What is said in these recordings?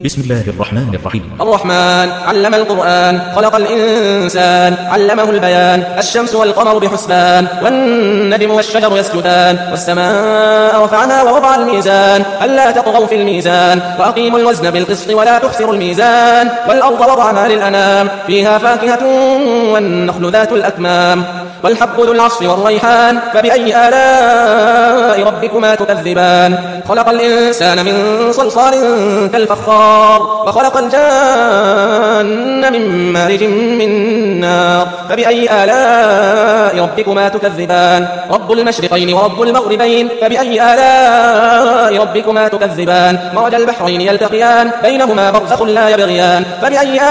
بسم الله الرحمن الرحيم. الرحمن علم القرآن خلق الإنسان علمه البيان. الشمس والقمر بحسبان والنجم والشجر يسجدان والسماء رفعها ووضع الميزان ألا تطغوا في الميزان وأقيموا الوزن بالقسط ولا تخسروا الميزان والأرض وضعها للأنام فيها فاكهة والنخل ذات الأكمام والحب ذو العصف والريحان فبأي آلاء ربكما تكذبان. خلق الإنسان من صلصال كالفخار وخلق الجان من مارج من نار فبأي آلاء ربكما تكذبان. رب المشرقين ورب المغربين فبأي آلاء ربكما تكذبان. مرج البحرين يلتقيان بينهما برزخ لا يبغيان فبأي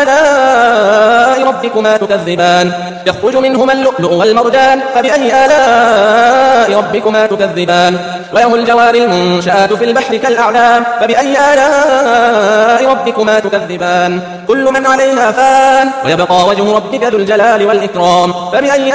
آلاء ربكما تكذبان. يخرج منهما اللؤلؤ والمرجان فبأي آلاء ربكما تكذبان. وله الجوار المنشآت في البحر كالأعلام فبأي آلاء ربكما تكذبان. كل من عليها فان ويبقى وجه ربك ذو الجلال والإكرام فبأي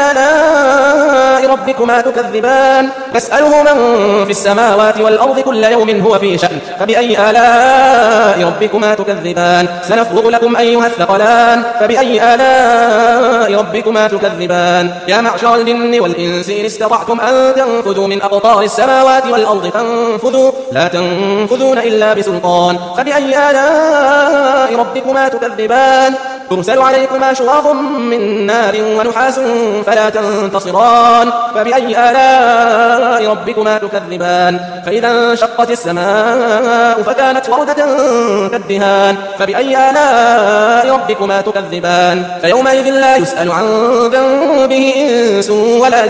آلاء ربكما تكذبان. يسأله من في السماوات والأرض كل يوم هو في شأن فبأي آلاء ربكما تكذبان. سنفرغ لكم أيها الثقلان فبأي آلاء ربكما تكذبان. يا معشر الجن والإنس إن استطعتم أن تنفذوا من أقطار السماوات والأرض فانفذوا لا تنفذون إلا بسلطان فبأي آلاء ربكما تكذبان. ترسل عليكما شواظ من نار ونحاس فلا تنتصران فبأي آلاء ربكما تكذبان. فإذا انشقت السماء فكانت وردة كالدهان فبأي آلاء ربكما تكذبان. فيومئذ لا يسأل عن ذنبه إنس ولا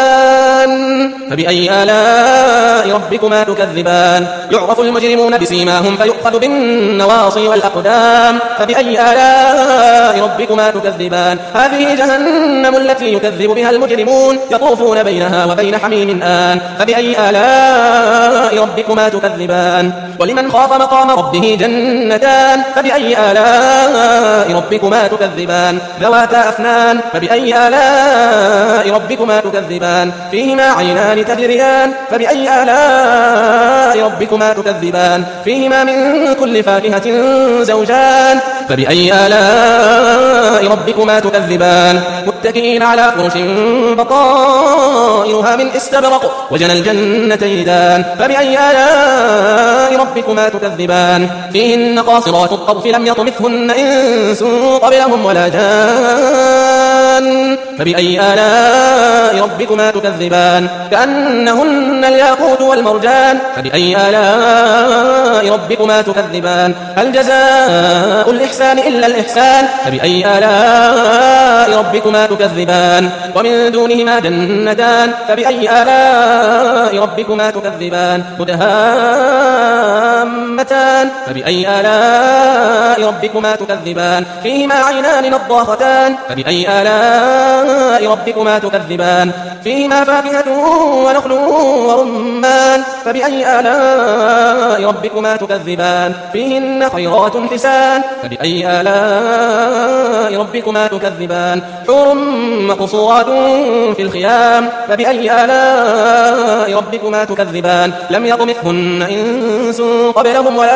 جان فبأي آلاء ربكما تكذبان. يعرف المجرمون بسيماهم فيؤخذ بالنواصي والأقدام فبأي آلاء ربكما تكذبان. هذه جهنم التي يكذب بها المجرمون يطوفون بينها وبين حميم آن فبأي آلاء ربكما تكذبان. ولمن خاف مقام ربه جنتان فبأي آلاء ربكما تكذبان. ذواتا أفنان فبأي آلاء ربكما تكذبان. فيهما عينان تجريان فبأي آلاء ربكما تكذبان. فيهما من كل فاكهة زوجان فبأي آلاء ربكما تكذبان. متكئين على فرش بطائرها من استبرق وجنى الجنتين دان فبأي آلاء ربكما تكذبان. فيهن قاصرات الطرف لم يطمثهن إنس قبلهم ولا جان فبأي آلاء ربكما تكذبان. كأنهن الياقوت والمرجان فبأي آلاء ربكما تكذبان. هل جزاء الإحسان إلا الإحسان فبأي آلاء ربكما تكذبان. ومن دونهما جنتان فبأي آلاء ربكما تكذبان. مدهامتان فبأي آلاء ربكما تكذبان. فيهما عينان نضاختان فبأي آلاء ربكما تكذبان. فيهما فاكهة ونخل ورمان فبأي آلاء ربكما تكذبان. فيهن خيرات حسان فبأي آلاء ربكما تكذبان. حور مقصورات في الخيام فبأي آلاء ربكما تكذبان. لم يطمثهن إنس قبلهم ولا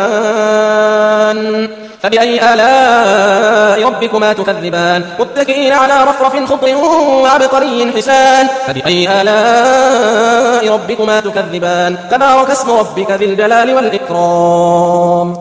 جان فبأي آلاء ربكما تكذبان. متكئين على رفرف خضر وعبقري حسان فبأي آلاء ربكما تكذبان. تبارك اسم ربك ذي الجلال والإكرام.